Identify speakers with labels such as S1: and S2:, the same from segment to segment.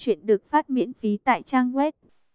S1: Chuyện được phát miễn phí tại trang web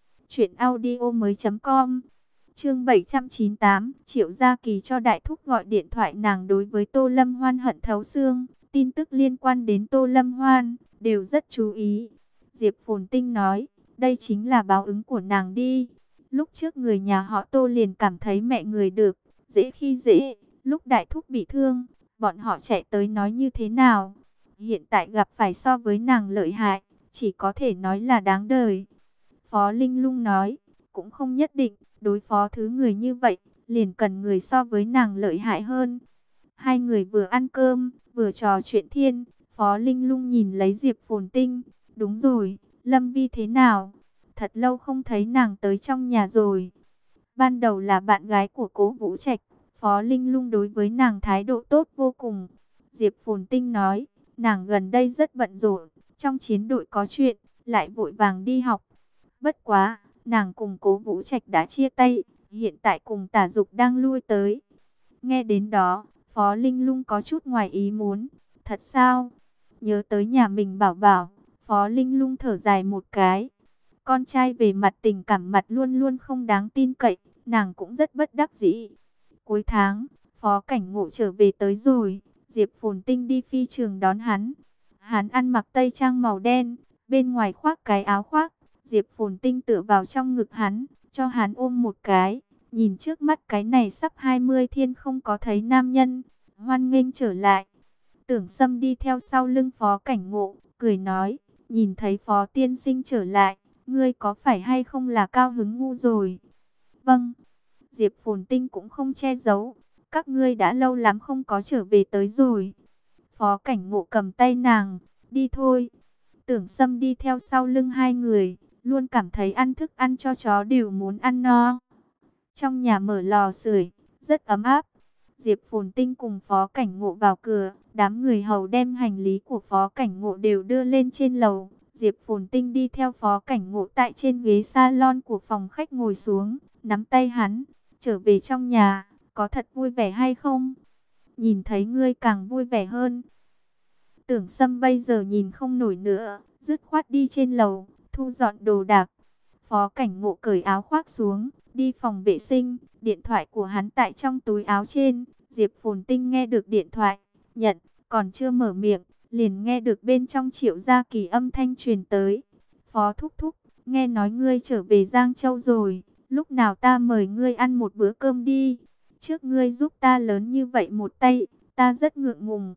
S1: truyệnaudiomoi.com. Chương 798, Triệu Gia Kỳ cho Đại Thúc gọi điện thoại. Nàng đối với Tô Lâm Hoan hận thấu xương, tin tức liên quan đến Tô Lâm Hoan đều rất chú ý. Diệp Phồn Tinh nói, đây chính là báo ứng của nàng đi. Lúc trước người nhà họ Tô liền cảm thấy mẹ người được dễ khi dễ, lúc Đại Thúc bị thương, bọn họ chạy tới nói như thế nào? Hiện tại gặp phải so với nàng lợi hại, chỉ có thể nói là đáng đời. Phó Linh Lung nói, cũng không nhất định, đối phó thứ người như vậy, liền cần người so với nàng lợi hại hơn. Hai người vừa ăn cơm, vừa trò chuyện thiên, Phó Linh Lung nhìn lấy Diệp Phồn Tinh, đúng rồi, Lâm Vi thế nào? Thật lâu không thấy nàng tới trong nhà rồi. Ban đầu là bạn gái của Cố Vũ Trạch, Phó Linh Lung đối với nàng thái độ tốt vô cùng. Diệp Phồn Tinh nói, nàng gần đây rất bận rộn, trong chiến đội có chuyện, lại vội vàng đi học. Bất quá, nàng cùng Cố Vũ Trạch đã chia tay, hiện tại cùng Tả Dục đang lui tới. Nghe đến đó, Phó Linh Lung có chút ngoài ý muốn. Thật sao? Nhớ tới nhà mình bảo bảo, Phó Linh Lung thở dài một cái. Con trai về mặt tình cảm mặt luôn luôn không đáng tin cậy, nàng cũng rất bất đắc dĩ. Cuối tháng, Phó Cảnh Ngộ trở về tới rồi, Diệp Phồn Tinh đi phi trường đón hắn. Hắn ăn mặc tây trang màu đen, bên ngoài khoác cái áo khoác. Diệp Phồn Tinh tựa vào trong ngực hắn, cho hắn ôm một cái. Nhìn trước mắt cái này sắp 20 thiên không có thấy nam nhân, hoan nghênh trở lại. Tưởng Sâm đi theo sau lưng Phó Cảnh Ngộ, cười nói, nhìn thấy Phó tiên sinh trở lại, ngươi có phải hay không là cao hứng ngu rồi? Vâng, Diệp Phồn Tinh cũng không che giấu, các ngươi đã lâu lắm không có trở về tới rồi. Phó Cảnh Ngộ cầm tay nàng, đi thôi. Tưởng Sâm đi theo sau lưng hai người, luôn cảm thấy ăn thức ăn cho chó đều muốn ăn no. Trong nhà mở lò sưởi, rất ấm áp. Diệp Phồn Tinh cùng Phó Cảnh Ngộ vào cửa, đám người hầu đem hành lý của Phó Cảnh Ngộ đều đưa lên trên lầu. Diệp Phồn Tinh đi theo Phó Cảnh Ngộ tại trên ghế salon của phòng khách ngồi xuống, nắm tay hắn, trở về trong nhà, có thật vui vẻ hay không? Nhìn thấy ngươi càng vui vẻ hơn. Tưởng Sâm bây giờ nhìn không nổi nữa, dứt khoát đi trên lầu, thu dọn đồ đạc. Phó Cảnh Ngộ cởi áo khoác xuống, đi phòng vệ sinh, điện thoại của hắn tại trong túi áo trên. Diệp Phồn Tinh nghe được điện thoại, nhận, còn chưa mở miệng, liền nghe được bên trong Triệu Gia Kỳ âm thanh truyền tới. Phó thúc thúc, nghe nói ngươi trở về Giang Châu rồi, lúc nào ta mời ngươi ăn một bữa cơm đi. Trước ngươi giúp ta lớn như vậy một tay, ta rất ngượng ngùng.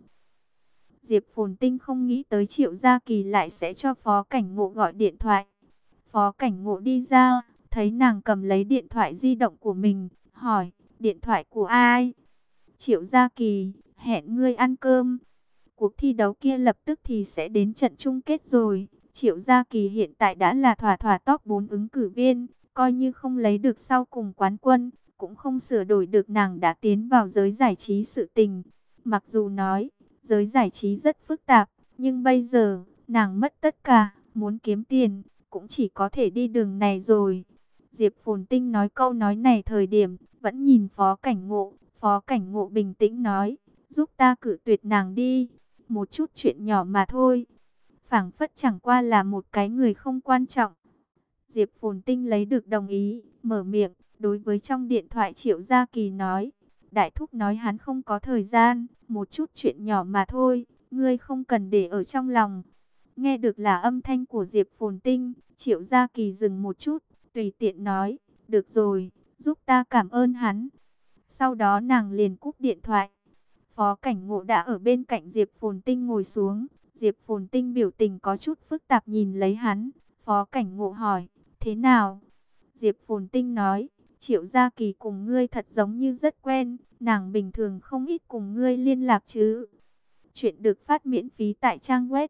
S1: Diệp Phồn Tinh không nghĩ tới Triệu Gia Kỳ lại sẽ cho Phó Cảnh Ngộ gọi điện thoại. Phó Cảnh Ngộ đi ra, thấy nàng cầm lấy điện thoại di động của mình, hỏi, điện thoại của ai? Triệu Gia Kỳ, hẹn ngươi ăn cơm. Cuộc thi đấu kia lập tức thì sẽ đến trận chung kết rồi. Triệu Gia Kỳ hiện tại đã là thỏa top 4 ứng cử viên, coi như không lấy được sau cùng quán quân, cũng không sửa đổi được nàng đã tiến vào giới giải trí sự tình. Mặc dù nói, giới giải trí rất phức tạp, nhưng bây giờ, nàng mất tất cả, muốn kiếm tiền, cũng chỉ có thể đi đường này rồi. Diệp Phồn Tinh nói câu nói này thời điểm, vẫn nhìn Phó Cảnh Ngộ. Phó Cảnh Ngộ bình tĩnh nói, giúp ta cự tuyệt nàng đi, một chút chuyện nhỏ mà thôi. Phảng phất chẳng qua là một cái người không quan trọng. Diệp Phồn Tinh lấy được đồng ý, mở miệng, đối với trong điện thoại Triệu Gia Kỳ nói, Đại Thúc nói hắn không có thời gian, một chút chuyện nhỏ mà thôi, ngươi không cần để ở trong lòng. Nghe được là âm thanh của Diệp Phồn Tinh, Triệu Gia Kỳ dừng một chút, tùy tiện nói, được rồi, giúp ta cảm ơn hắn. Sau đó nàng liền cúp điện thoại. Phó Cảnh Ngộ đã ở bên cạnh Diệp Phồn Tinh ngồi xuống. Diệp Phồn Tinh biểu tình có chút phức tạp nhìn lấy hắn. Phó Cảnh Ngộ hỏi, thế nào? Diệp Phồn Tinh nói, Triệu Gia Kỳ cùng ngươi thật giống như rất quen. Nàng bình thường không ít cùng ngươi liên lạc chứ. Chuyện được phát miễn phí tại trang web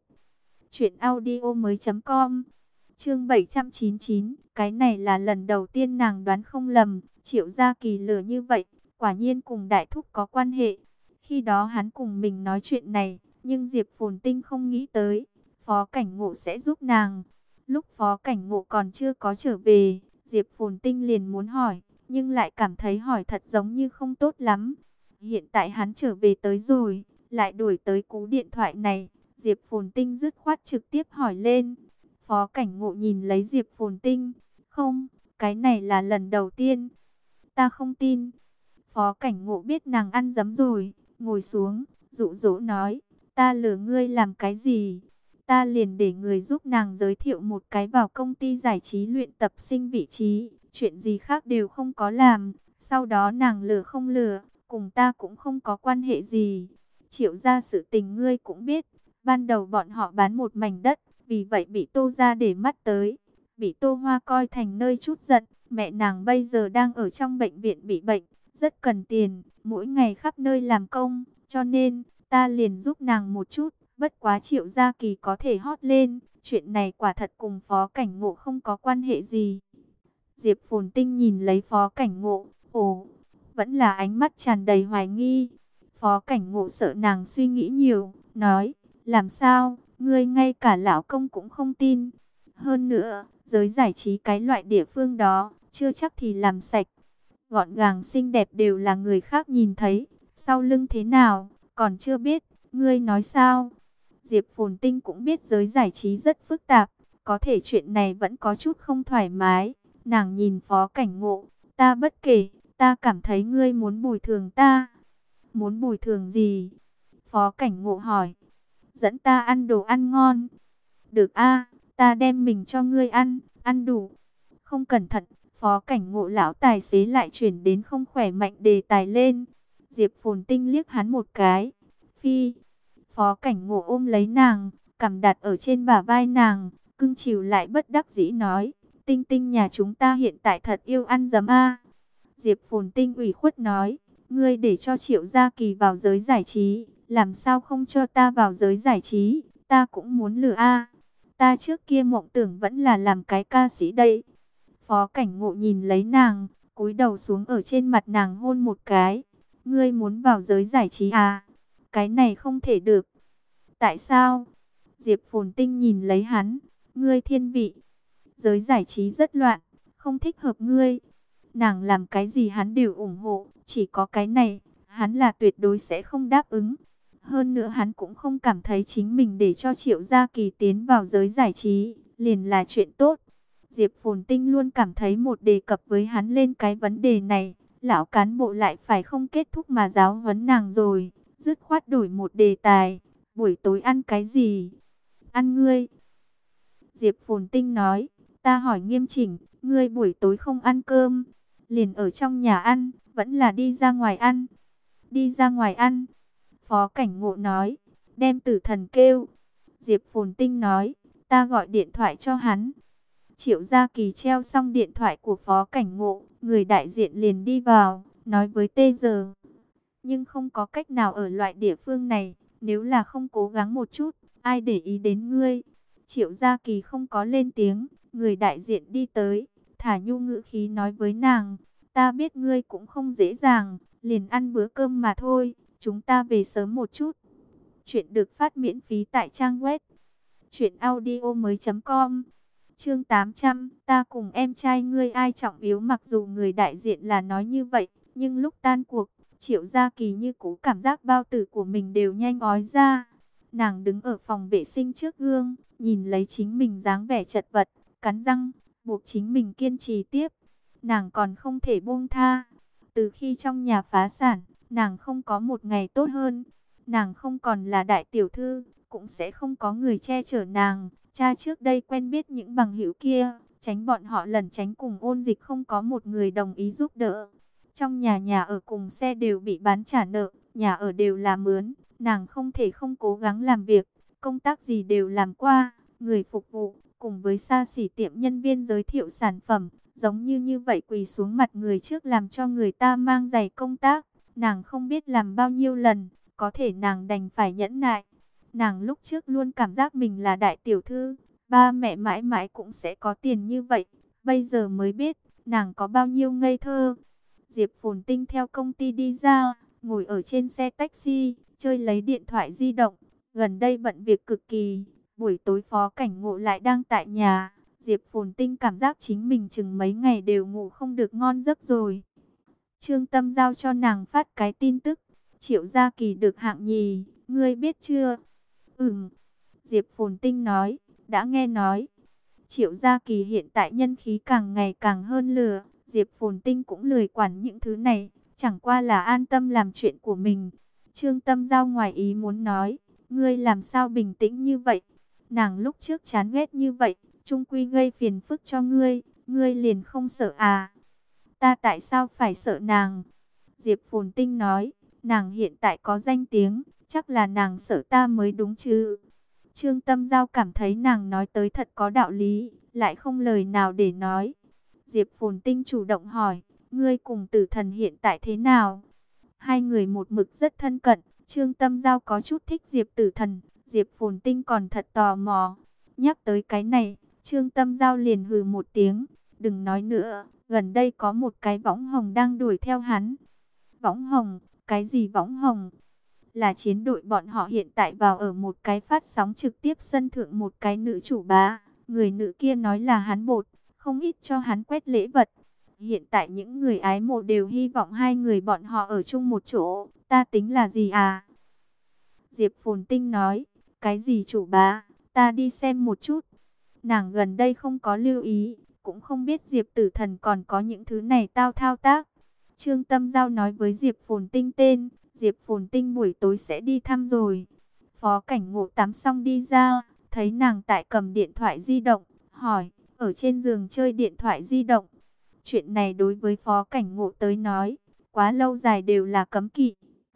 S1: truyệnaudiomoi.com. Chương 799, cái này là lần đầu tiên nàng đoán không lầm, Triệu Gia Kỳ lừa như vậy, quả nhiên cùng Đại Thúc có quan hệ. Khi đó hắn cùng mình nói chuyện này, nhưng Diệp Phồn Tinh không nghĩ tới, Phó Cảnh Ngộ sẽ giúp nàng. Lúc Phó Cảnh Ngộ còn chưa có trở về, Diệp Phồn Tinh liền muốn hỏi, nhưng lại cảm thấy hỏi thật giống như không tốt lắm. Hiện tại hắn trở về tới rồi, lại đuổi tới cú điện thoại này, Diệp Phồn Tinh dứt khoát trực tiếp hỏi lên. Phó Cảnh Ngộ nhìn lấy Diệp Phồn Tinh. Không, cái này là lần đầu tiên. Ta không tin. Phó Cảnh Ngộ biết nàng ăn dấm rồi, ngồi xuống, dụ dỗ nói, ta lừa ngươi làm cái gì? Ta liền để người giúp nàng giới thiệu một cái vào công ty giải trí luyện tập sinh vị trí, chuyện gì khác đều không có làm. Sau đó nàng lừa không lừa, cùng ta cũng không có quan hệ gì. Triệu gia sự tình ngươi cũng biết, ban đầu bọn họ bán một mảnh đất, vì vậy bị Tô gia để mắt tới, bị Tô Hoa coi thành nơi trút giận. Mẹ nàng bây giờ đang ở trong bệnh viện bị bệnh, rất cần tiền, mỗi ngày khắp nơi làm công, cho nên ta liền giúp nàng một chút. Bất quá Triệu Gia Kỳ có thể hót lên, chuyện này quả thật cùng Phó Cảnh Ngộ không có quan hệ gì. Diệp Phồn Tinh nhìn lấy Phó Cảnh Ngộ, ồ, vẫn là ánh mắt tràn đầy hoài nghi. Phó Cảnh Ngộ sợ nàng suy nghĩ nhiều, nói, làm sao, ngươi ngay cả lão công cũng không tin. Hơn nữa, giới giải trí cái loại địa phương đó, chưa chắc thì làm sạch. Gọn gàng xinh đẹp đều là người khác nhìn thấy, sau lưng thế nào, còn chưa biết, ngươi nói sao? Diệp Phồn Tinh cũng biết giới giải trí rất phức tạp, có thể chuyện này vẫn có chút không thoải mái. Nàng nhìn Phó Cảnh Ngộ, ta bất kể, ta cảm thấy ngươi muốn bồi thường ta. Muốn bồi thường gì? Phó Cảnh Ngộ hỏi. Dẫn ta ăn đồ ăn ngon. Được a, ta đem mình cho ngươi ăn, ăn đủ. Không cẩn thận, Phó Cảnh Ngộ lão tài xế lại chuyển đến không khỏe mạnh đề tài lên. Diệp Phồn Tinh liếc hắn một cái. Phi. Phó Cảnh Ngộ ôm lấy nàng, cằm đặt ở trên bả vai nàng, cưng chiều lại bất đắc dĩ nói, Tinh Tinh nhà chúng ta hiện tại thật yêu ăn dấm a. Diệp Phồn Tinh ủy khuất nói, ngươi để cho Triệu Gia Kỳ vào giới giải trí, làm sao không cho ta vào giới giải trí, ta cũng muốn lừa a. Ta trước kia mộng tưởng vẫn là làm cái ca sĩ đây. Phó Cảnh Ngộ nhìn lấy nàng, cúi đầu xuống ở trên mặt nàng hôn một cái. Ngươi muốn vào giới giải trí à? Cái này không thể được. Tại sao? Diệp Phồn Tinh nhìn lấy hắn. Ngươi thiên vị. Giới giải trí rất loạn, không thích hợp ngươi. Nàng làm cái gì hắn đều ủng hộ. Chỉ có cái này, hắn là tuyệt đối sẽ không đáp ứng. Hơn nữa hắn cũng không cảm thấy chính mình để cho Triệu Gia Kỳ tiến vào giới giải trí, liền là chuyện tốt. Diệp Phồn Tinh luôn cảm thấy một đề cập với hắn lên cái vấn đề này, lão cán bộ lại phải không kết thúc mà giáo huấn nàng rồi, dứt khoát đổi một đề tài, buổi tối ăn cái gì? Ăn ngươi. Diệp Phồn Tinh nói, ta hỏi nghiêm chỉnh, ngươi buổi tối không ăn cơm, liền ở trong nhà ăn, vẫn là đi ra ngoài ăn? Đi ra ngoài ăn. Phó Cảnh Ngộ nói, đem Tử Thần kêu. Diệp Phồn Tinh nói, ta gọi điện thoại cho hắn. Triệu Gia Kỳ treo xong điện thoại của Phó Cảnh Ngộ, người đại diện liền đi vào, nói với Tê Giờ. Nhưng không có cách nào ở loại địa phương này, nếu là không cố gắng một chút, ai để ý đến ngươi. Triệu Gia Kỳ không có lên tiếng, người đại diện đi tới, thả nhu ngữ khí nói với nàng, ta biết ngươi cũng không dễ dàng, liền ăn bữa cơm mà thôi, chúng ta về sớm một chút. Chuyện được phát miễn phí tại trang web truyệnaudiomoi.com. Chương 800, ta cùng em trai ngươi ai trọng yếu. Mặc dù người đại diện là nói như vậy, nhưng lúc tan cuộc, Triệu Gia Kỳ như cũ cảm giác bao tử của mình đều nhanh ói ra. Nàng đứng ở phòng vệ sinh trước gương, nhìn lấy chính mình dáng vẻ chật vật, cắn răng, buộc chính mình kiên trì tiếp. Nàng còn không thể buông tha. Từ khi trong nhà phá sản, nàng không có một ngày tốt hơn. Nàng không còn là đại tiểu thư, cũng sẽ không có người che chở nàng. Cha trước đây quen biết những bằng hữu kia, tránh bọn họ lẩn tránh cùng Ôn Dịch không có một người đồng ý giúp đỡ. Trong nhà ở cùng xe đều bị bán trả nợ, nhà ở đều là mướn, nàng không thể không cố gắng làm việc, công tác gì đều làm qua, người phục vụ, cùng với xa xỉ tiệm nhân viên giới thiệu sản phẩm, giống như vậy quỳ xuống mặt người trước làm cho người ta mang giày công tác, nàng không biết làm bao nhiêu lần, có thể nàng đành phải nhẫn nại. Nàng lúc trước luôn cảm giác mình là đại tiểu thư, ba mẹ mãi mãi cũng sẽ có tiền như vậy. Bây giờ mới biết, nàng có bao nhiêu ngây thơ. Diệp Phồn Tinh theo công ty đi ra, ngồi ở trên xe taxi, chơi lấy điện thoại di động. Gần đây bận việc cực kỳ, buổi tối Phó Cảnh Ngộ lại đang tại nhà. Diệp Phồn Tinh cảm giác chính mình chừng mấy ngày đều ngủ không được ngon giấc rồi. Trương Tâm giao cho nàng phát cái tin tức. Triệu Gia Kỳ được hạng nhì, ngươi biết chưa? Diệp Phồn Tinh nói, đã nghe nói. Triệu Gia Kỳ hiện tại nhân khí càng ngày càng hơn lửa, Diệp Phồn Tinh cũng lười quản những thứ này, chẳng qua là an tâm làm chuyện của mình. Trương Tâm Giao ngoài ý muốn nói, ngươi làm sao bình tĩnh như vậy? Nàng lúc trước chán ghét như vậy, chung quy gây phiền phức cho ngươi, ngươi liền không sợ à? Ta tại sao phải sợ nàng? Diệp Phồn Tinh nói, nàng hiện tại có danh tiếng, chắc là nàng sợ ta mới đúng chứ. Trương Tâm Giao cảm thấy nàng nói tới thật có đạo lý, lại không lời nào để nói. Diệp Phồn Tinh chủ động hỏi, ngươi cùng Tử Thần hiện tại thế nào? Hai người một mực rất thân cận, Trương Tâm Giao có chút thích Diệp Tử Thần, Diệp Phồn Tinh còn thật tò mò. Nhắc tới cái này, Trương Tâm Giao liền hừ một tiếng, đừng nói nữa, gần đây có một cái võng hồng đang đuổi theo hắn. Võng hồng, cái gì võng hồng? Là chiến đội bọn họ hiện tại vào ở một cái phát sóng trực tiếp sân thượng một cái nữ chủ bá. Người nữ kia nói là hắn bột, không ít cho hắn quét lễ vật. Hiện tại những người ái mộ đều hy vọng hai người bọn họ ở chung một chỗ. Ta tính là gì à? Diệp Phồn Tinh nói, cái gì chủ bá, ta đi xem một chút. Nàng gần đây không có lưu ý, cũng không biết Diệp Tử Thần còn có những thứ này tao thao tác. Trương Tâm Giao nói với Diệp Phồn Tinh tên, Diệp Phồn Tinh buổi tối sẽ đi thăm rồi. Phó Cảnh Ngộ tắm xong đi ra, thấy nàng tại cầm điện thoại di động, hỏi, ở trên giường chơi điện thoại di động. Chuyện này đối với Phó Cảnh Ngộ tới nói, quá lâu dài đều là cấm kỵ.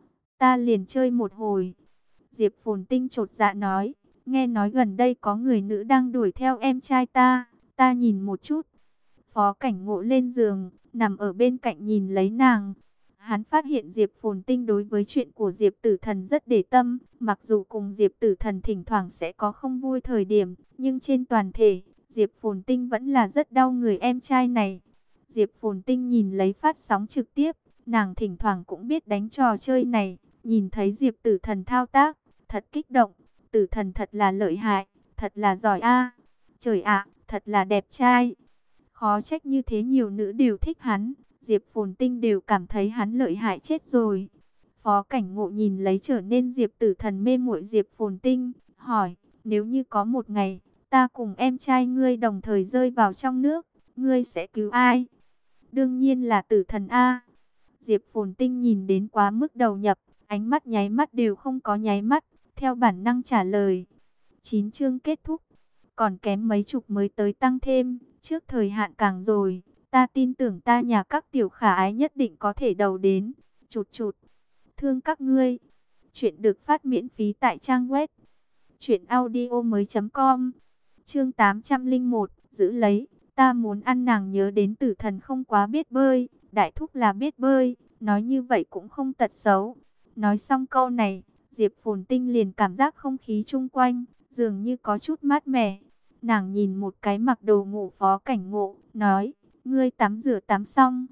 S1: Ta liền chơi một hồi. Diệp Phồn Tinh chột dạ nói, nghe nói gần đây có người nữ đang đuổi theo em trai ta nhìn một chút. Phó Cảnh Ngộ lên giường, nằm ở bên cạnh nhìn lấy nàng. Hắn phát hiện Diệp Phồn Tinh đối với chuyện của Diệp Tử Thần rất để tâm, mặc dù cùng Diệp Tử Thần thỉnh thoảng sẽ có không vui thời điểm, nhưng trên toàn thể, Diệp Phồn Tinh vẫn là rất đau người em trai này. Diệp Phồn Tinh nhìn lấy phát sóng trực tiếp, nàng thỉnh thoảng cũng biết đánh trò chơi này, nhìn thấy Diệp Tử Thần thao tác, thật kích động, Tử Thần thật là lợi hại, thật là giỏi a. Trời ạ, thật là đẹp trai. Khó trách như thế nhiều nữ đều thích hắn, Diệp Phồn Tinh đều cảm thấy hắn lợi hại chết rồi. Phó Cảnh Ngộ nhìn lấy trở nên Diệp Tử Thần mê muội Diệp Phồn Tinh, hỏi, nếu như có một ngày, ta cùng em trai ngươi đồng thời rơi vào trong nước, ngươi sẽ cứu ai? Đương nhiên là Tử Thần a. Diệp Phồn Tinh nhìn đến quá mức đầu nhập, ánh mắt nháy mắt đều không có nháy mắt, theo bản năng trả lời. 9 chương kết thúc, còn kém mấy chục mới tới tăng thêm, trước thời hạn càng rồi. Ta tin tưởng ta nhà các tiểu khả ái nhất định có thể đầu đến. Chụt chụt, thương các ngươi. Chuyện được phát miễn phí tại trang web truyệnaudiomoi.com. Chương 801, giữ lấy. Ta muốn ăn nàng nhớ đến Tử Thần không quá biết bơi, đại thúc là biết bơi, nói như vậy cũng không tật xấu. Nói xong câu này, Diệp Phồn Tinh liền cảm giác không khí chung quanh dường như có chút mát mẻ. Nàng nhìn một cái mặc đồ ngủ Phó Cảnh Ngộ, nói, ngươi tắm rửa tắm xong.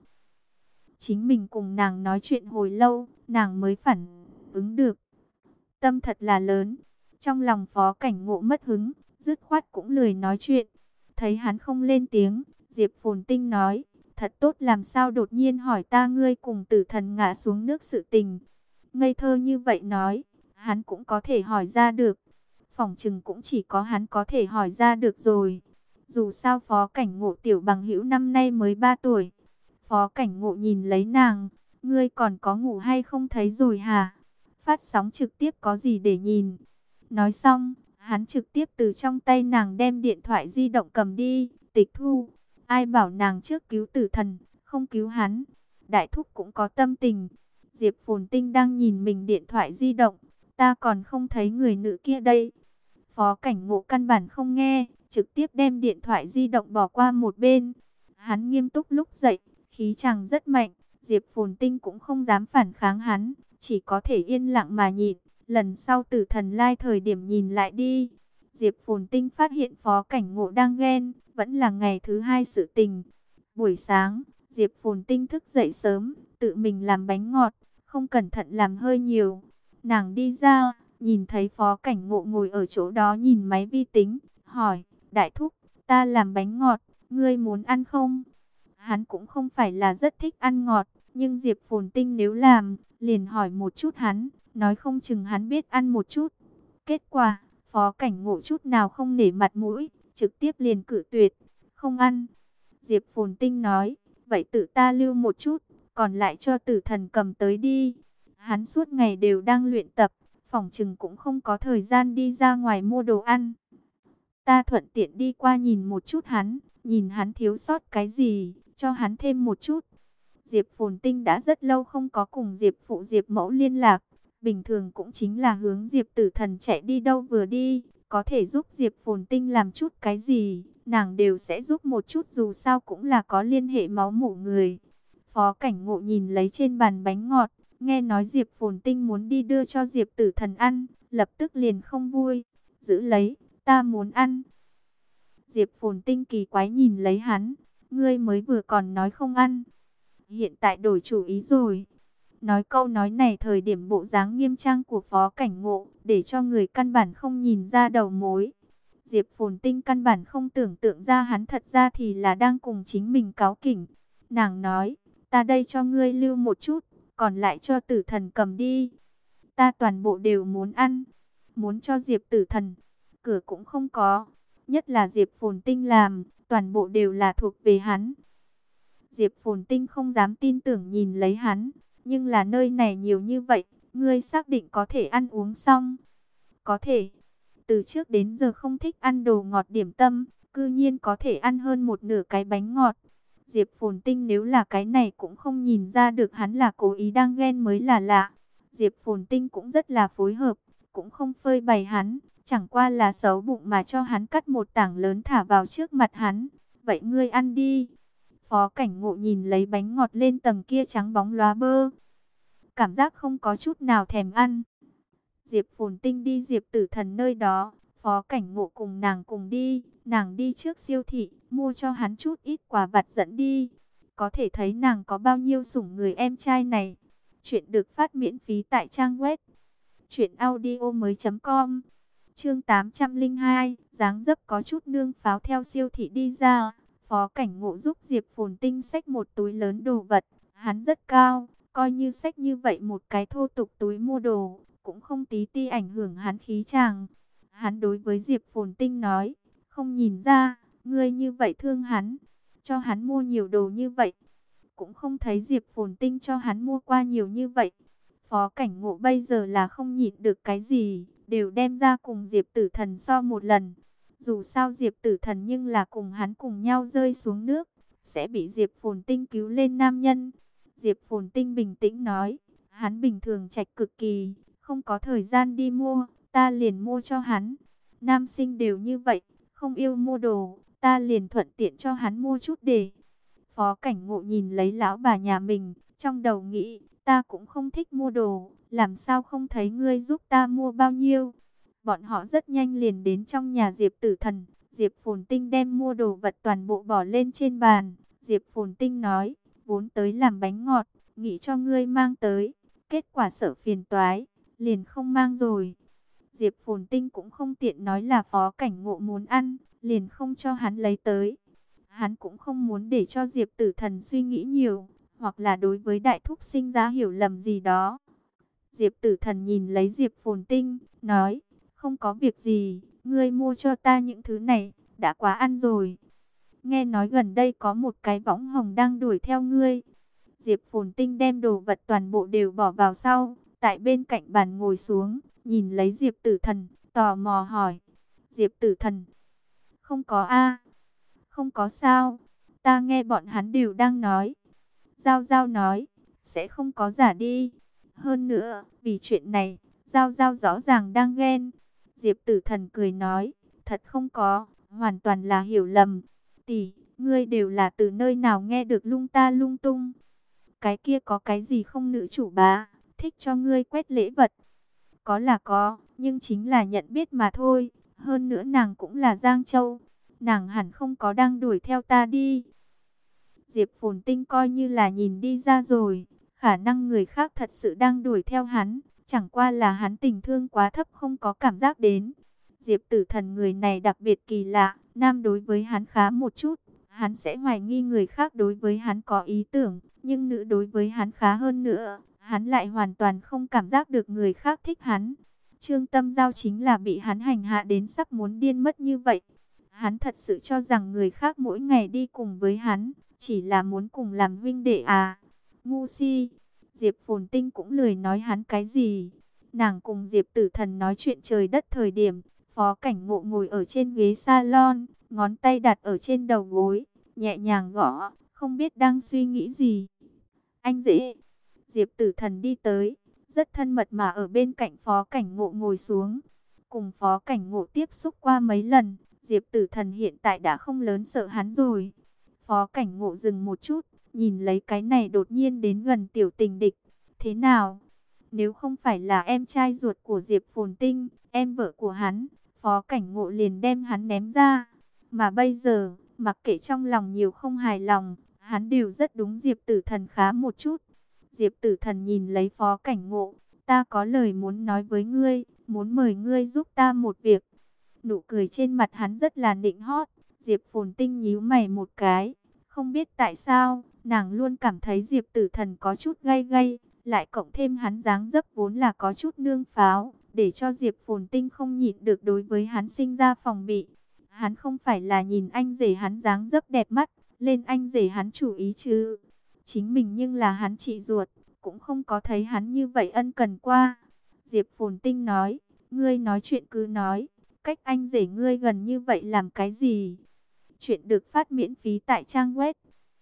S1: Chính mình cùng nàng nói chuyện hồi lâu, nàng mới phản ứng được. Tâm thật là lớn. Trong lòng Phó Cảnh Ngộ mất hứng, dứt khoát cũng lười nói chuyện. Thấy hắn không lên tiếng, Diệp Phồn Tinh nói, thật tốt làm sao đột nhiên hỏi ta ngươi cùng Tử Thần ngã xuống nước sự tình. Ngây thơ như vậy nói, hắn cũng có thể hỏi ra được. Phỏng chừng cũng chỉ có hắn có thể hỏi ra được rồi. Dù sao Phó Cảnh Ngộ tiểu bằng hữu năm nay mới 3 tuổi. Phó Cảnh Ngộ nhìn lấy nàng, ngươi còn có ngủ hay không thấy rồi hả? Phát sóng trực tiếp có gì để nhìn? Nói xong, hắn trực tiếp từ trong tay nàng đem điện thoại di động cầm đi, tịch thu. Ai bảo nàng trước cứu Tử Thần, không cứu hắn. Đại thúc cũng có tâm tình. Diệp Phồn Tinh đang nhìn mình điện thoại di động, ta còn không thấy người nữ kia đây. Phó Cảnh Ngộ căn bản không nghe, trực tiếp đem điện thoại di động bỏ qua một bên. Hắn nghiêm túc lúc dậy, khí chàng rất mạnh, Diệp Phồn Tinh cũng không dám phản kháng hắn, chỉ có thể yên lặng mà nhịn. Lần sau Tử Thần lai thời điểm nhìn lại đi. Diệp Phồn Tinh phát hiện Phó Cảnh Ngộ đang ghen, vẫn là ngày thứ hai sự tình. Buổi sáng, Diệp Phồn Tinh thức dậy sớm, tự mình làm bánh ngọt, không cẩn thận làm hơi nhiều. Nàng đi ra, nhìn thấy Phó Cảnh Ngộ ngồi ở chỗ đó nhìn máy vi tính, hỏi, đại thúc, ta làm bánh ngọt, ngươi muốn ăn không? Hắn cũng không phải là rất thích ăn ngọt, nhưng Diệp Phồn Tinh nếu làm, liền hỏi một chút hắn, nói không chừng hắn biết ăn một chút. Kết quả, Phó Cảnh Ngộ chút nào không nể mặt mũi, trực tiếp liền cự tuyệt, không ăn. Diệp Phồn Tinh nói, vậy tự ta lưu một chút, còn lại cho Tử Thần cầm tới đi. Hắn suốt ngày đều đang luyện tập, phỏng chừng cũng không có thời gian đi ra ngoài mua đồ ăn. Ta thuận tiện đi qua nhìn một chút hắn, nhìn hắn thiếu sót cái gì, cho hắn thêm một chút. Diệp Phồn Tinh đã rất lâu không có cùng Diệp Phụ Diệp Mẫu liên lạc, bình thường cũng chính là hướng Diệp Tử Thần chạy đi đâu vừa đi, có thể giúp Diệp Phồn Tinh làm chút cái gì, nàng đều sẽ giúp một chút, dù sao cũng là có liên hệ máu mủ người. Phó Cảnh Ngộ nhìn lấy trên bàn bánh ngọt, nghe nói Diệp Phồn Tinh muốn đi đưa cho Diệp Tử Thần ăn, lập tức liền không vui, giữ lấy, ta muốn ăn. Diệp Phồn Tinh kỳ quái nhìn lấy hắn, ngươi mới vừa còn nói không ăn, hiện tại đổi chủ ý rồi. Nói câu nói này thời điểm bộ dáng nghiêm trang của Phó Cảnh Ngộ, để cho người căn bản không nhìn ra đầu mối. Diệp Phồn Tinh căn bản không tưởng tượng ra hắn thật ra thì là đang cùng chính mình cáu kỉnh. Nàng nói, ta đây cho ngươi lưu một chút, còn lại cho Tử Thần cầm đi. Ta toàn bộ đều muốn ăn, muốn cho Diệp Tử Thần, cửa cũng không có. Nhất là Diệp Phồn Tinh làm, toàn bộ đều là thuộc về hắn. Diệp Phồn Tinh không dám tin tưởng nhìn lấy hắn, nhưng là nơi này nhiều như vậy, ngươi xác định có thể ăn uống xong? Có thể. Từ trước đến giờ không thích ăn đồ ngọt điểm tâm, cư nhiên có thể ăn hơn một nửa cái bánh ngọt. Diệp Phồn Tinh nếu là cái này cũng không nhìn ra được hắn là cố ý đang ghen mới là lạ. Diệp Phồn Tinh cũng rất là phối hợp, cũng không phơi bày hắn, chẳng qua là xấu bụng mà cho hắn cắt một tảng lớn thả vào trước mặt hắn. Vậy ngươi ăn đi. Phó Cảnh Ngộ nhìn lấy bánh ngọt lên tầng kia trắng bóng lóa bơ, cảm giác không có chút nào thèm ăn. Diệp Phồn Tinh đi Diệp Tử Thần nơi đó, Phó Cảnh Ngộ cùng nàng cùng đi, nàng đi trước siêu thị, mua cho hắn chút ít quà vặt dẫn đi. Có thể thấy nàng có bao nhiêu sủng người em trai này. Chuyện được phát miễn phí tại trang web truyệnaudiomoi.com. Chương 802, dáng dấp có chút nương pháo theo siêu thị đi ra. Phó Cảnh Ngộ giúp Diệp Phồn Tinh xách một túi lớn đồ vật, hắn rất cao, coi như xách như vậy một cái thô tục túi mua đồ, cũng không tí ti ảnh hưởng hắn khí chàng. Hắn đối với Diệp Phồn Tinh nói, không nhìn ra, ngươi như vậy thương hắn, cho hắn mua nhiều đồ như vậy. Cũng không thấy Diệp Phồn Tinh cho hắn mua qua nhiều như vậy. Phó Cảnh Ngộ bây giờ là không nhịn được cái gì, đều đem ra cùng Diệp Tử Thần so một lần. Dù sao Diệp Tử Thần nhưng là cùng hắn cùng nhau rơi xuống nước, sẽ bị Diệp Phồn Tinh cứu lên nam nhân. Diệp Phồn Tinh bình tĩnh nói, hắn bình thường trạch cực kỳ, không có thời gian đi mua, ta liền mua cho hắn. Nam sinh đều như vậy, không yêu mua đồ, ta liền thuận tiện cho hắn mua chút để. Phó Cảnh Ngộ nhìn lấy lão bà nhà mình, trong đầu nghĩ, ta cũng không thích mua đồ, làm sao không thấy ngươi giúp ta mua bao nhiêu. Bọn họ rất nhanh liền đến trong nhà Diệp Tử Thần. Diệp Phồn Tinh đem mua đồ vật toàn bộ bỏ lên trên bàn. Diệp Phồn Tinh nói, vốn tới làm bánh ngọt, nghĩ cho ngươi mang tới. Kết quả sợ phiền toái, liền không mang rồi. Diệp Phồn Tinh cũng không tiện nói là Phó Cảnh Ngộ muốn ăn, liền không cho hắn lấy tới. Hắn cũng không muốn để cho Diệp Tử Thần suy nghĩ nhiều, hoặc là đối với đại thúc sinh ra hiểu lầm gì đó. Diệp Tử Thần nhìn lấy Diệp Phồn Tinh, nói, không có việc gì, ngươi mua cho ta những thứ này, đã quá ăn rồi. Nghe nói gần đây có một cái võng hồng đang đuổi theo ngươi. Diệp Phồn Tinh đem đồ vật toàn bộ đều bỏ vào sau, tại bên cạnh bàn ngồi xuống, nhìn lấy Diệp Tử Thần, tò mò hỏi. Diệp Tử Thần, không có a, không có sao, ta nghe bọn hắn đều đang nói. Giao Giao nói, sẽ không có giả đi. Hơn nữa, vì chuyện này, Giao Giao rõ ràng đang ghen. Diệp Tử Thần cười nói, thật không có, hoàn toàn là hiểu lầm. Tỷ, ngươi đều là từ nơi nào nghe được lung ta lung tung. Cái kia có cái gì không, nữ chủ bá, thích cho ngươi quét lễ vật. Có là có, nhưng chính là nhận biết mà thôi. Hơn nữa nàng cũng là Giang Châu, nàng hẳn không có đang đuổi theo ta đi. Diệp Phồn Tinh coi như là nhìn đi ra rồi, khả năng người khác thật sự đang đuổi theo hắn, chẳng qua là hắn tình thương quá thấp không có cảm giác đến. Diệp Tử Thần người này đặc biệt kỳ lạ, nam đối với hắn khá một chút, hắn sẽ hoài nghi người khác đối với hắn có ý tưởng, nhưng nữ đối với hắn khá hơn nữa, hắn lại hoàn toàn không cảm giác được người khác thích hắn. Trương Tâm Giao chính là bị hắn hành hạ đến sắp muốn điên mất như vậy. Hắn thật sự cho rằng người khác mỗi ngày đi cùng với hắn, chỉ là muốn cùng làm huynh đệ à? Ngu si. Diệp Phồn Tinh cũng lười nói hắn cái gì. Nàng cùng Diệp Tử Thần nói chuyện trời đất thời điểm, Phó Cảnh Ngộ ngồi ở trên ghế salon, ngón tay đặt ở trên đầu gối, nhẹ nhàng gõ, không biết đang suy nghĩ gì. Anh dễ. Diệp Tử Thần đi tới, rất thân mật mà ở bên cạnh Phó Cảnh Ngộ ngồi xuống. Cùng Phó Cảnh Ngộ tiếp xúc qua mấy lần, Diệp Tử Thần hiện tại đã không lớn sợ hắn rồi. Phó Cảnh Ngộ dừng một chút, nhìn lấy cái này đột nhiên đến gần tiểu tình địch. Thế nào? Nếu không phải là em trai ruột của Diệp Phồn Tinh, em vợ của hắn, Phó Cảnh Ngộ liền đem hắn ném ra. Mà bây giờ, mặc kệ trong lòng nhiều không hài lòng, hắn đều rất đúng Diệp Tử Thần khá một chút. Diệp Tử Thần nhìn lấy Phó Cảnh Ngộ, ta có lời muốn nói với ngươi, muốn mời ngươi giúp ta một việc. Nụ cười trên mặt hắn rất là nịnh hót. Diệp Phồn Tinh nhíu mày một cái, không biết tại sao, nàng luôn cảm thấy Diệp Tử Thần có chút gay gay, lại cộng thêm hắn dáng dấp vốn là có chút nương pháo, để cho Diệp Phồn Tinh không nhịn được đối với hắn sinh ra phòng bị. Hắn không phải là nhìn anh rể hắn dáng dấp đẹp mắt, lên anh rể hắn chủ ý chứ. Chính mình nhưng là hắn chị ruột, cũng không có thấy hắn như vậy ân cần qua. Diệp Phồn Tinh nói, ngươi nói chuyện cứ nói, cách anh rể ngươi gần như vậy làm cái gì? Chuyện được phát miễn phí tại trang web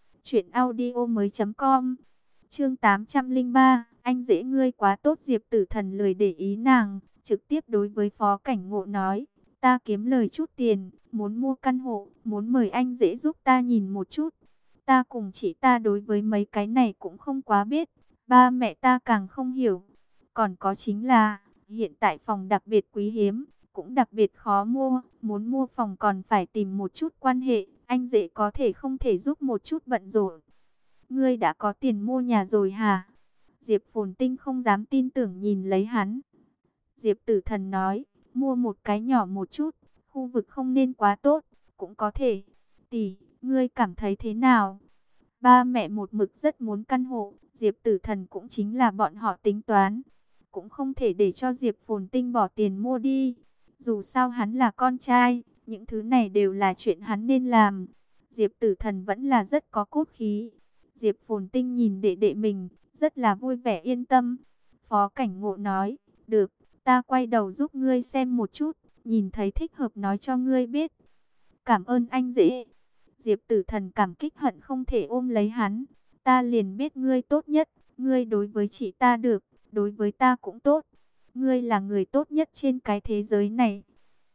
S1: truyệnaudiomoi.com. Chương 803, anh rể ngươi quá tốt. Diệp Tử Thần lười để ý nàng, trực tiếp đối với Phó Cảnh Ngộ nói, ta kiếm lời chút tiền, muốn mua căn hộ, muốn mời anh rể giúp ta nhìn một chút. Ta cùng chị ta đối với mấy cái này cũng không quá biết, ba mẹ ta càng không hiểu. Còn có chính là, hiện tại phòng đặc biệt quý hiếm, cũng đặc biệt khó mua, muốn mua phòng còn phải tìm một chút quan hệ, anh rể có thể không thể giúp một chút bận rộn. Ngươi đã có tiền mua nhà rồi hả? Diệp Phồn Tinh không dám tin tưởng nhìn lấy hắn. Diệp Tử Thần nói, mua một cái nhỏ một chút, khu vực không nên quá tốt, cũng có thể. Tỷ, ngươi cảm thấy thế nào? Ba mẹ một mực rất muốn căn hộ, Diệp Tử Thần cũng chính là bọn họ tính toán. Cũng không thể để cho Diệp Phồn Tinh bỏ tiền mua đi. Dù sao hắn là con trai, những thứ này đều là chuyện hắn nên làm. Diệp Tử Thần vẫn là rất có cốt khí. Diệp Phồn Tinh nhìn đệ đệ mình, rất là vui vẻ yên tâm. Phó Cảnh Ngộ nói, được, ta quay đầu giúp ngươi xem một chút, nhìn thấy thích hợp nói cho ngươi biết. Cảm ơn anh rể. Diệp Tử Thần cảm kích hận không thể ôm lấy hắn. Ta liền biết ngươi tốt nhất, ngươi đối với chị ta được, đối với ta cũng tốt. Ngươi là người tốt nhất trên cái thế giới này.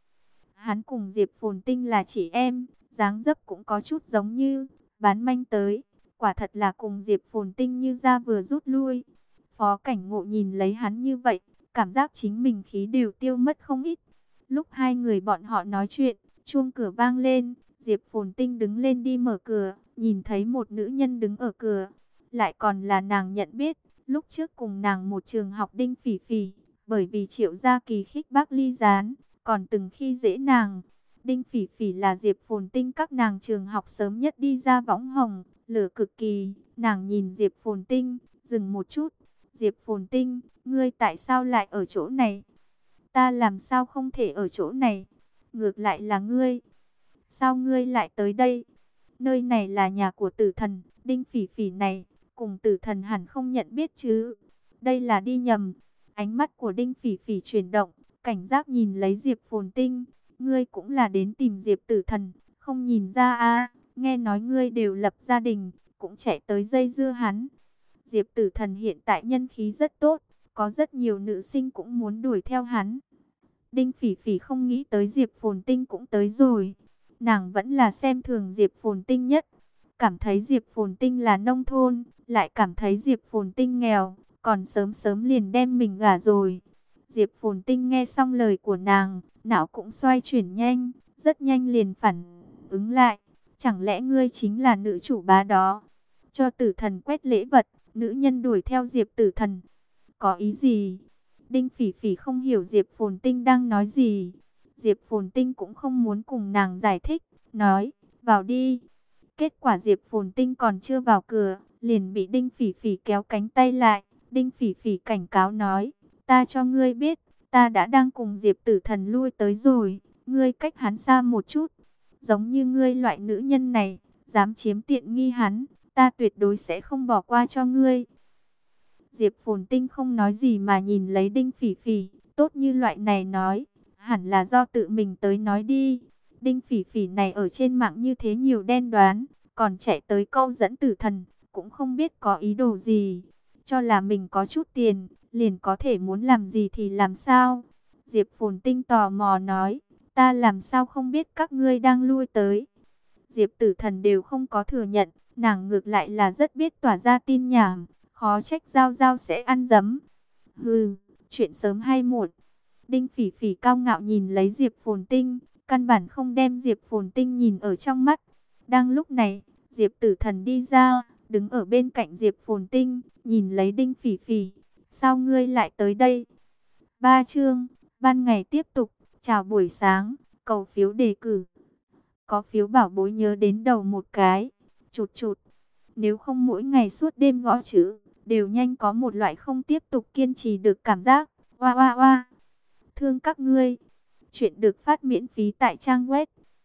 S1: Hắn cùng Diệp Phồn Tinh là chị em, dáng dấp cũng có chút giống như, bán manh tới. Quả thật là cùng Diệp Phồn Tinh như ra vừa rút lui. Phó Cảnh Ngộ nhìn lấy hắn như vậy, cảm giác chính mình khí đều tiêu mất không ít. Lúc hai người bọn họ nói chuyện, chuông cửa vang lên. Diệp Phồn Tinh đứng lên đi mở cửa, nhìn thấy một nữ nhân đứng ở cửa. Lại còn là nàng nhận biết, lúc trước cùng nàng một trường học Đinh Phỉ Phỉ. Bởi vì Triệu Gia Kỳ khích bác ly gián, còn từng khi dễ nàng. Đinh Phỉ Phỉ là Diệp Phồn Tinh các nàng trường học sớm nhất đi ra võng hồng, lửa cực kỳ. Nàng nhìn Diệp Phồn Tinh, dừng một chút. Diệp Phồn Tinh, ngươi tại sao lại ở chỗ này? Ta làm sao không thể ở chỗ này? Ngược lại là ngươi. Sao ngươi lại tới đây? Nơi này là nhà của Tử Thần, Đinh Phỉ Phỉ này, cùng Tử Thần hẳn không nhận biết chứ? Đây là đi nhầm. Ánh mắt của Đinh Phỉ Phỉ chuyển động, cảnh giác nhìn lấy Diệp Phồn Tinh. Ngươi cũng là đến tìm Diệp Tử Thần, không nhìn ra à? Nghe nói ngươi đều lập gia đình, cũng chạy tới dây dưa hắn. Diệp Tử Thần hiện tại nhân khí rất tốt, có rất nhiều nữ sinh cũng muốn đuổi theo hắn. Đinh Phỉ Phỉ không nghĩ tới Diệp Phồn Tinh cũng tới rồi. Nàng vẫn là xem thường Diệp Phồn Tinh nhất. Cảm thấy Diệp Phồn Tinh là nông thôn, lại cảm thấy Diệp Phồn Tinh nghèo, còn sớm sớm liền đem mình gả rồi. Diệp Phồn Tinh nghe xong lời của nàng, não cũng xoay chuyển nhanh, rất nhanh liền phản ứng lại. Chẳng lẽ ngươi chính là nữ chủ bá đó? Cho Tử Thần quét lễ vật, nữ nhân đuổi theo Diệp Tử Thần. Có ý gì? Đinh Phỉ Phỉ không hiểu Diệp Phồn Tinh đang nói gì. Diệp Phồn Tinh cũng không muốn cùng nàng giải thích, nói, vào đi. Kết quả Diệp Phồn Tinh còn chưa vào cửa, liền bị Đinh Phỉ Phỉ kéo cánh tay lại. Đinh Phỉ Phỉ cảnh cáo nói, ta cho ngươi biết, ta đã đang cùng Diệp Tử Thần lui tới rồi, ngươi cách hắn xa một chút. Giống như ngươi loại nữ nhân này, dám chiếm tiện nghi hắn, ta tuyệt đối sẽ không bỏ qua cho ngươi. Diệp Phồn Tinh không nói gì mà nhìn lấy Đinh Phỉ Phỉ, tốt như loại này nói, hẳn là do tự mình tới nói đi. Đinh Phỉ Phỉ này ở trên mạng như thế nhiều đen đoán, còn chạy tới câu dẫn Tử Thần, cũng không biết có ý đồ gì. Cho là mình có chút tiền, liền có thể muốn làm gì thì làm sao. Diệp Phồn Tinh tò mò nói, ta làm sao không biết các ngươi đang lui tới. Diệp Tử Thần đều không có thừa nhận, nàng ngược lại là rất biết tỏa ra tin nhảm, khó trách Giao Giao sẽ ăn dấm. Hừ, chuyện sớm hay muộn. Đinh Phỉ Phỉ cao ngạo nhìn lấy Diệp Phồn Tinh, căn bản không đem Diệp Phồn Tinh nhìn ở trong mắt. Đang lúc này, Diệp Tử Thần đi ra, đứng ở bên cạnh Diệp Phồn Tinh, nhìn lấy Đinh Phỉ Phỉ. Sao ngươi lại tới đây? Ba chương, ban ngày tiếp tục, chào buổi sáng, cầu phiếu đề cử. Có phiếu bảo bối nhớ đến đầu một cái, chụt chụt. Nếu không mỗi ngày suốt đêm gõ chữ, đều nhanh có một loại không tiếp tục kiên trì được cảm giác. Oa oa oa. Thương các ngươi. Chuyện được phát miễn phí tại trang web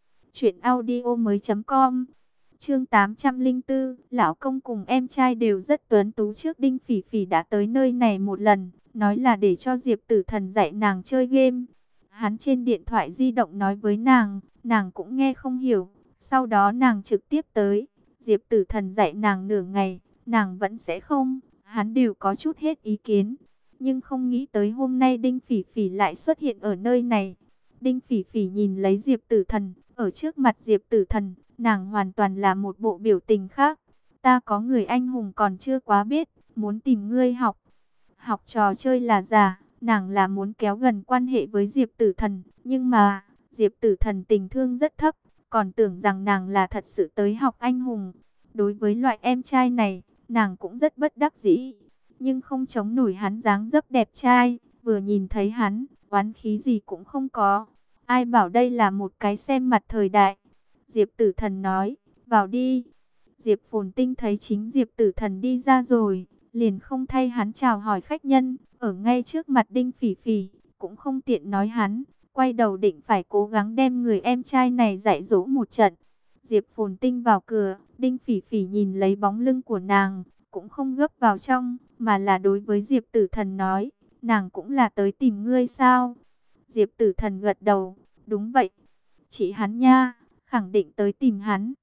S1: truyệnaudiomoi.com. Chương 804, lão công cùng em trai đều rất tuấn tú. Trước Đinh Phỉ Phỉ đã tới nơi này một lần, nói là để cho Diệp Tử Thần dạy nàng chơi game. Hắn trên điện thoại di động nói với nàng cũng nghe không hiểu. Sau đó nàng trực tiếp tới, Diệp Tử Thần dạy nàng nửa ngày, nàng vẫn sẽ không, hắn đều có chút hết ý kiến. Nhưng không nghĩ tới hôm nay Đinh Phỉ Phỉ lại xuất hiện ở nơi này. Đinh Phỉ Phỉ nhìn lấy Diệp Tử Thần, ở trước mặt Diệp Tử Thần, nàng hoàn toàn là một bộ biểu tình khác. Ta có người anh hùng còn chưa quá biết, muốn tìm ngươi học. Học trò chơi là giả, nàng là muốn kéo gần quan hệ với Diệp Tử Thần, nhưng mà Diệp Tử Thần tình thương rất thấp, còn tưởng rằng nàng là thật sự tới học anh hùng. Đối với loại em trai này, nàng cũng rất bất đắc dĩ, nhưng không chống nổi hắn dáng dấp đẹp trai, vừa nhìn thấy hắn, oán khí gì cũng không có. Ai bảo đây là một cái xem mặt thời đại. Diệp Tử Thần nói, vào đi. Diệp Phồn Tinh thấy chính Diệp Tử Thần đi ra rồi, liền không thay hắn chào hỏi khách nhân, ở ngay trước mặt Đinh Phỉ Phỉ, cũng không tiện nói hắn, quay đầu định phải cố gắng đem người em trai này dạy dỗ một trận. Diệp Phồn Tinh vào cửa, Đinh Phỉ Phỉ nhìn lấy bóng lưng của nàng, cũng không gấp vào trong, mà là đối với Diệp Tử Thần nói, nàng cũng là tới tìm ngươi sao? Diệp Tử Thần gật đầu, đúng vậy, chị hắn nha, khẳng định tới tìm hắn.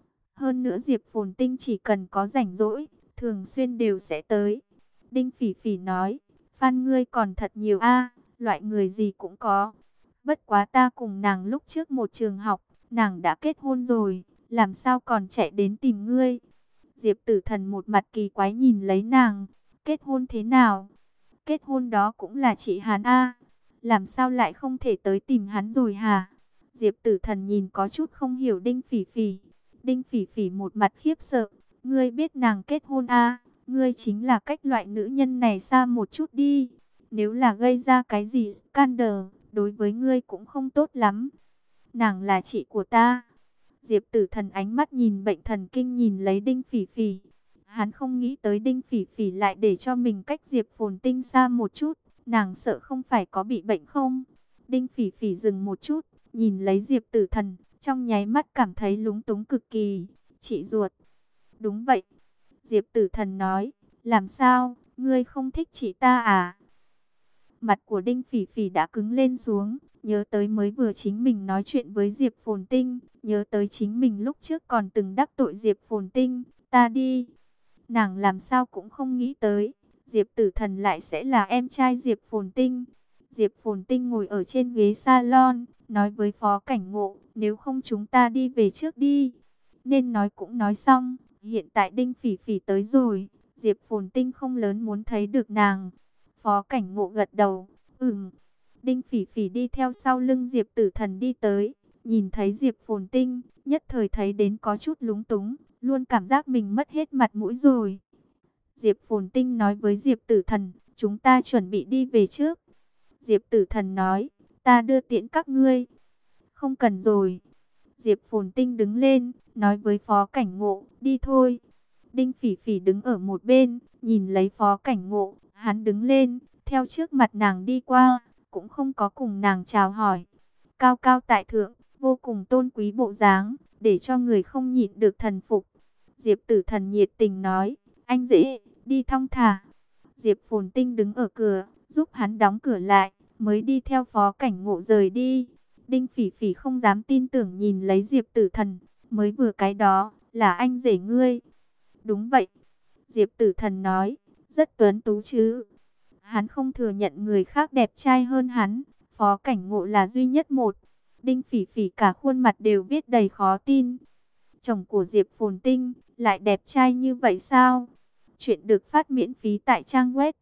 S1: Hơn nữa Diệp Phồn Tinh chỉ cần có rảnh rỗi, thường xuyên đều sẽ tới. Đinh Phỉ Phỉ nói, fan ngươi còn thật nhiều a, loại người gì cũng có. Bất quá ta cùng nàng lúc trước một trường học, nàng đã kết hôn rồi, làm sao còn chạy đến tìm ngươi? Diệp Tử Thần một mặt kỳ quái nhìn lấy nàng, kết hôn thế nào? Kết hôn đó cũng là chị hắn a, làm sao lại không thể tới tìm hắn rồi hả? Diệp Tử Thần nhìn có chút không hiểu Đinh Phỉ Phỉ. Đinh Phỉ Phỉ một mặt khiếp sợ, ngươi biết nàng kết hôn a? Ngươi chính là cách loại nữ nhân này xa một chút đi. Nếu là gây ra cái gì scandal, đối với ngươi cũng không tốt lắm. Nàng là chị của ta. Diệp Tử Thần ánh mắt nhìn bệnh thần kinh nhìn lấy Đinh Phỉ Phỉ. Hắn không nghĩ tới Đinh Phỉ Phỉ lại để cho mình cách Diệp Phồn Tinh xa một chút. Nàng sợ không phải có bị bệnh không? Đinh Phỉ Phỉ dừng một chút, nhìn lấy Diệp Tử Thần, trong nháy mắt cảm thấy lúng túng cực kỳ. Chị ruột. Đúng vậy. Diệp Tử Thần nói, làm sao, ngươi không thích chị ta à? Mặt của Đinh Phỉ Phỉ đã cứng lên xuống, nhớ tới mới vừa chính mình nói chuyện với Diệp Phồn Tinh, nhớ tới chính mình lúc trước còn từng đắc tội Diệp Phồn Tinh, ta đi. Nàng làm sao cũng không nghĩ tới, Diệp Tử Thần lại sẽ là em trai Diệp Phồn Tinh. Diệp Phồn Tinh ngồi ở trên ghế salon, nói với Phó Cảnh Ngộ, nếu không chúng ta đi về trước đi. Nên nói cũng nói xong, hiện tại Đinh Phỉ Phỉ tới rồi, Diệp Phồn Tinh không lớn muốn thấy được nàng. Phó Cảnh Ngộ gật đầu, Đinh Phỉ Phỉ đi theo sau lưng Diệp Tử Thần đi tới, nhìn thấy Diệp Phồn Tinh, nhất thời thấy đến có chút lúng túng, luôn cảm giác mình mất hết mặt mũi rồi. Diệp Phồn Tinh nói với Diệp Tử Thần, chúng ta chuẩn bị đi về trước. Diệp Tử Thần nói, ta đưa tiễn các ngươi. Không cần rồi. Diệp Phồn Tinh đứng lên, nói với Phó Cảnh Ngộ, đi thôi. Đinh Phỉ Phỉ đứng ở một bên, nhìn lấy Phó Cảnh Ngộ, hắn đứng lên, theo trước mặt nàng đi qua, cũng không có cùng nàng chào hỏi. Cao cao tại thượng, vô cùng tôn quý bộ dáng, để cho người không nhịn được thần phục. Diệp Tử Thần nhiệt tình nói, anh dễ, đi thong thả. Diệp Phồn Tinh đứng ở cửa, giúp hắn đóng cửa lại, mới đi theo Phó Cảnh Ngộ rời đi. Đinh Phỉ Phỉ không dám tin tưởng nhìn lấy Diệp Tử Thần, mới vừa cái đó, là anh rể ngươi. Đúng vậy, Diệp Tử Thần nói, rất tuấn tú chứ. Hắn không thừa nhận người khác đẹp trai hơn hắn, Phó Cảnh Ngộ là duy nhất một. Đinh Phỉ Phỉ cả khuôn mặt đều viết đầy khó tin. Chồng của Diệp Phồn Tinh lại đẹp trai như vậy sao? Chuyện được phát miễn phí tại trang web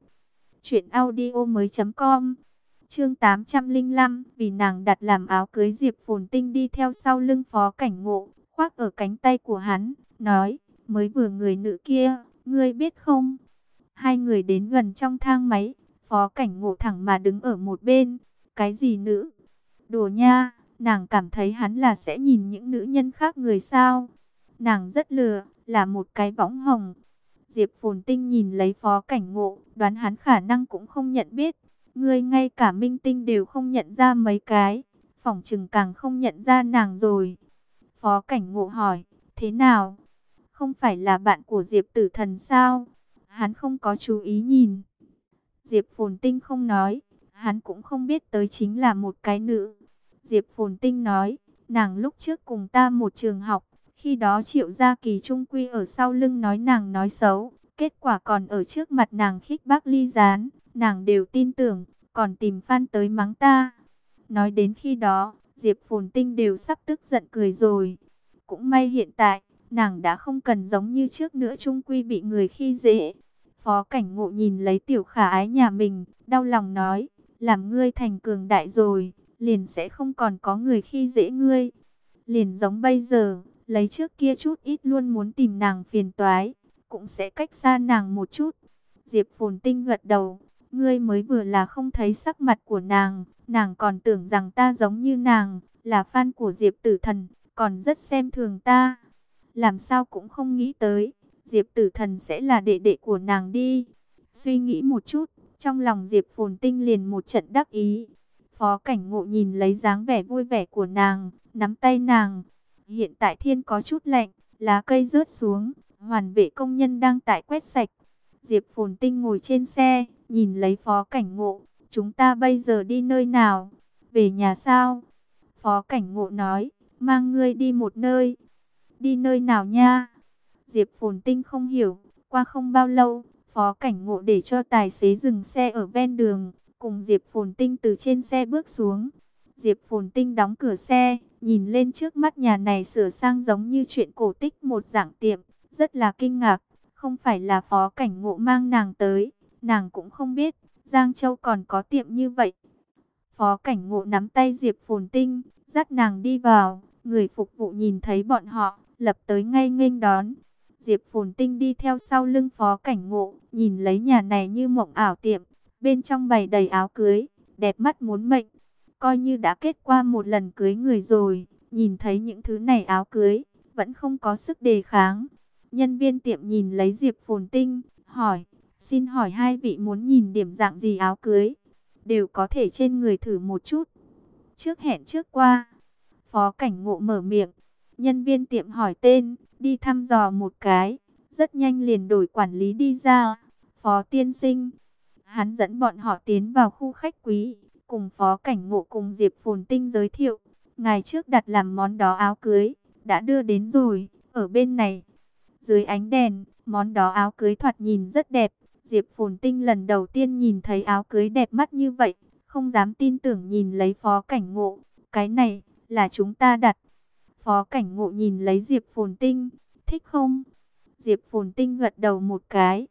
S1: truyệnaudiomoi.com. Chương 805, vì nàng đặt làm áo cưới, Diệp Phồn Tinh đi theo sau lưng Phó Cảnh Ngộ, khoác ở cánh tay của hắn, nói, mới vừa người nữ kia, ngươi biết không? Hai người đến gần trong thang máy, Phó Cảnh Ngộ thẳng mà đứng ở một bên. Cái gì nữ? Đùa nha, nàng cảm thấy hắn là sẽ nhìn những nữ nhân khác người sao? Nàng rất lừa, là một cái võng hồng. Diệp Phồn Tinh nhìn lấy Phó Cảnh Ngộ, đoán hắn khả năng cũng không nhận biết. Ngươi ngay cả minh tinh đều không nhận ra mấy cái, phỏng chừng càng không nhận ra nàng rồi. Phó Cảnh Ngộ hỏi, thế nào? Không phải là bạn của Diệp Tử Thần sao? Hắn không có chú ý nhìn. Diệp Phồn Tinh không nói, hắn cũng không biết tới chính là một cái nữ. Diệp Phồn Tinh nói, nàng lúc trước cùng ta một trường học, khi đó Triệu Gia Kỳ trung quy ở sau lưng nói nàng nói xấu, kết quả còn ở trước mặt nàng khích bác ly gián, nàng đều tin tưởng, còn tìm fan tới mắng ta. Nói đến khi đó, Diệp Phồn Tinh đều sắp tức giận cười rồi. Cũng may hiện tại, nàng đã không cần giống như trước nữa trung quy bị người khi dễ. Phó Cảnh Ngộ nhìn lấy tiểu khả ái nhà mình, đau lòng nói, làm ngươi thành cường đại rồi, liền sẽ không còn có người khi dễ ngươi. Liền giống bây giờ, lấy trước kia chút ít luôn muốn tìm nàng phiền toái, cũng sẽ cách xa nàng một chút. Diệp Phồn Tinh gật đầu, ngươi mới vừa là không thấy sắc mặt của nàng, nàng còn tưởng rằng ta giống như nàng, là fan của Diệp Tử Thần, còn rất xem thường ta. Làm sao cũng không nghĩ tới, Diệp Tử Thần sẽ là đệ đệ của nàng đi. Suy nghĩ một chút, trong lòng Diệp Phồn Tinh liền một trận đắc ý. Phó Cảnh Ngộ nhìn lấy dáng vẻ vui vẻ của nàng, nắm tay nàng. Hiện tại thiên có chút lạnh, lá cây rớt xuống, hoàn vệ công nhân đang tại quét sạch. Diệp Phồn Tinh ngồi trên xe, nhìn lấy Phó Cảnh Ngộ, chúng ta bây giờ đi nơi nào? Về nhà sao? Phó Cảnh Ngộ nói, mang ngươi đi một nơi. Đi nơi nào nha? Diệp Phồn Tinh không hiểu. Qua không bao lâu, Phó Cảnh Ngộ để cho tài xế dừng xe ở ven đường, cùng Diệp Phồn Tinh từ trên xe bước xuống. Diệp Phồn Tinh đóng cửa xe, nhìn lên trước mắt nhà này sửa sang giống như chuyện cổ tích một dạng tiệm, rất là kinh ngạc. Không phải là Phó Cảnh Ngộ mang nàng tới, nàng cũng không biết Giang Châu còn có tiệm như vậy. Phó Cảnh Ngộ nắm tay Diệp Phồn Tinh, dắt nàng đi vào. Người phục vụ nhìn thấy bọn họ, lập tới ngay nghênh đón. Diệp Phồn Tinh đi theo sau lưng Phó Cảnh Ngộ, nhìn lấy nhà này như mộng ảo tiệm, bên trong bày đầy áo cưới, đẹp mắt muốn mệnh. Coi như đã kết qua một lần cưới người rồi, nhìn thấy những thứ này áo cưới, vẫn không có sức đề kháng. Nhân viên tiệm nhìn lấy Diệp Phồn Tinh, hỏi, xin hỏi hai vị muốn nhìn điểm dạng gì áo cưới? Đều có thể trên người thử một chút. Trước hẹn trước qua. Phó Cảnh Ngộ mở miệng. Nhân viên tiệm hỏi tên, đi thăm dò một cái. Rất nhanh liền đổi quản lý đi ra. Phó tiên sinh. Hắn dẫn bọn họ tiến vào khu khách quý. Cùng Phó Cảnh Ngộ cùng Diệp Phồn Tinh giới thiệu. Ngày trước đặt làm món đó áo cưới. Đã đưa đến rồi, ở bên này. Dưới ánh đèn, món đó áo cưới thoạt nhìn rất đẹp. Diệp Phồn Tinh lần đầu tiên nhìn thấy áo cưới đẹp mắt như vậy. Không dám tin tưởng nhìn lấy Phó Cảnh Ngộ. Cái này, là chúng ta đặt. Phó Cảnh Ngộ nhìn lấy Diệp Phồn Tinh. Thích không? Diệp Phồn Tinh gật đầu một cái.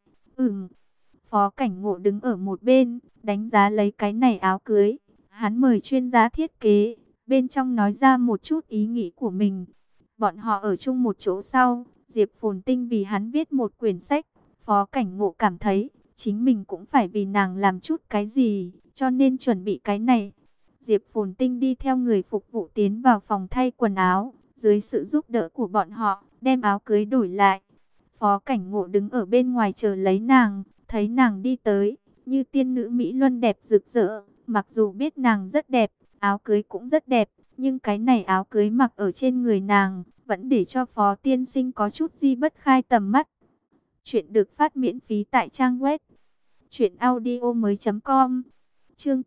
S1: Phó Cảnh Ngộ đứng ở một bên, đánh giá lấy cái này áo cưới. Hắn mời chuyên gia thiết kế, bên trong nói ra một chút ý nghĩ của mình. Bọn họ ở chung một chỗ sau, Diệp Phồn Tinh vì hắn viết một quyển sách. Phó Cảnh Ngộ cảm thấy, chính mình cũng phải vì nàng làm chút cái gì, cho nên chuẩn bị cái này. Diệp Phồn Tinh đi theo người phục vụ tiến vào phòng thay quần áo, dưới sự giúp đỡ của bọn họ, đem áo cưới đổi lại. Phó Cảnh Ngộ đứng ở bên ngoài chờ lấy nàng, thấy nàng đi tới, như tiên nữ Mỹ Luân đẹp rực rỡ, mặc dù biết nàng rất đẹp, áo cưới cũng rất đẹp, nhưng cái này áo cưới mặc ở trên người nàng, vẫn để cho Phó tiên sinh có chút di bất khai tầm mắt. Chuyện được phát miễn phí tại trang web truyệnaudiomoi.com. Chương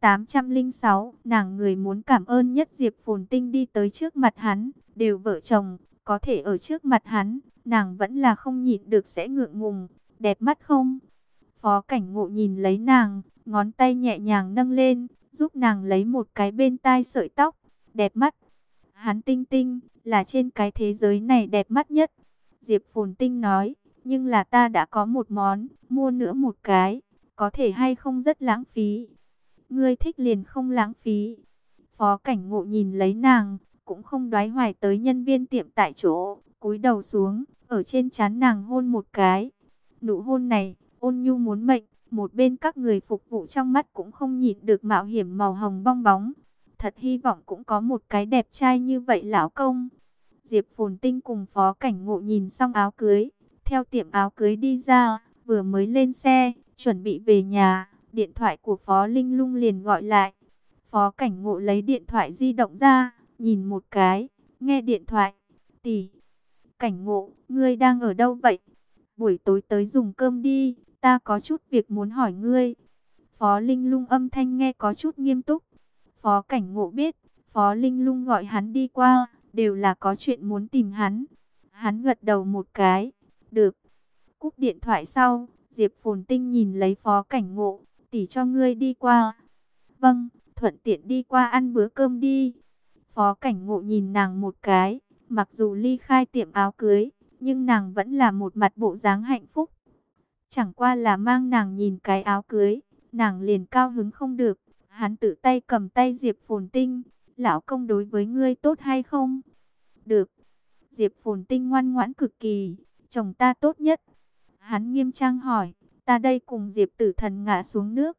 S1: 806, nàng người muốn cảm ơn nhất. Diệp Phồn Tinh đi tới trước mặt hắn, đều vợ chồng, có thể ở trước mặt hắn, nàng vẫn là không nhịn được sẽ ngượng ngùng. Đẹp mắt không? Phó Cảnh Ngộ nhìn lấy nàng, ngón tay nhẹ nhàng nâng lên, giúp nàng lấy một cái bên tai sợi tóc. Đẹp mắt. Hắn Tinh Tinh là trên cái thế giới này đẹp mắt nhất. Diệp Phồn Tinh nói, nhưng là ta đã có một món, mua nữa một cái, có thể hay không rất lãng phí. Ngươi thích liền không lãng phí. Phó Cảnh Ngộ nhìn lấy nàng, cũng không đoái hoài tới nhân viên tiệm tại chỗ, cúi đầu xuống, ở trên trán nàng hôn một cái. Nụ hôn này, ôn nhu muốn mệnh, một bên các người phục vụ trong mắt cũng không nhịn được mạo hiểm màu hồng bong bóng. Thật hy vọng cũng có một cái đẹp trai như vậy lão công. Diệp Phồn Tinh cùng Phó Cảnh Ngộ nhìn xong áo cưới, theo tiệm áo cưới đi ra, vừa mới lên xe, chuẩn bị về nhà, điện thoại của Phó Linh Lung liền gọi lại. Phó Cảnh Ngộ lấy điện thoại di động ra, nhìn một cái, nghe điện thoại. Tỷ, Cảnh Ngộ, ngươi đang ở đâu vậy? Buổi tối tới dùng cơm đi, ta có chút việc muốn hỏi ngươi. Phó Linh Lung âm thanh nghe có chút nghiêm túc. Phó Cảnh Ngộ biết, Phó Linh Lung gọi hắn đi qua, đều là có chuyện muốn tìm hắn. Hắn gật đầu một cái, được. Cúp điện thoại sau, Diệp Phồn Tinh nhìn lấy Phó Cảnh Ngộ, tỷ cho ngươi đi qua. Vâng, thuận tiện đi qua ăn bữa cơm đi. Phó Cảnh Ngộ nhìn nàng một cái, mặc dù ly khai tiệm áo cưới, nhưng nàng vẫn là một mặt bộ dáng hạnh phúc. Chẳng qua là mang nàng nhìn cái áo cưới, nàng liền cao hứng không được. Hắn tự tay cầm tay Diệp Phồn Tinh, lão công đối với ngươi tốt hay không? Được. Diệp Phồn Tinh ngoan ngoãn cực kỳ, chồng ta tốt nhất. Hắn nghiêm trang hỏi, ta đây cùng Diệp Tử Thần ngã xuống nước.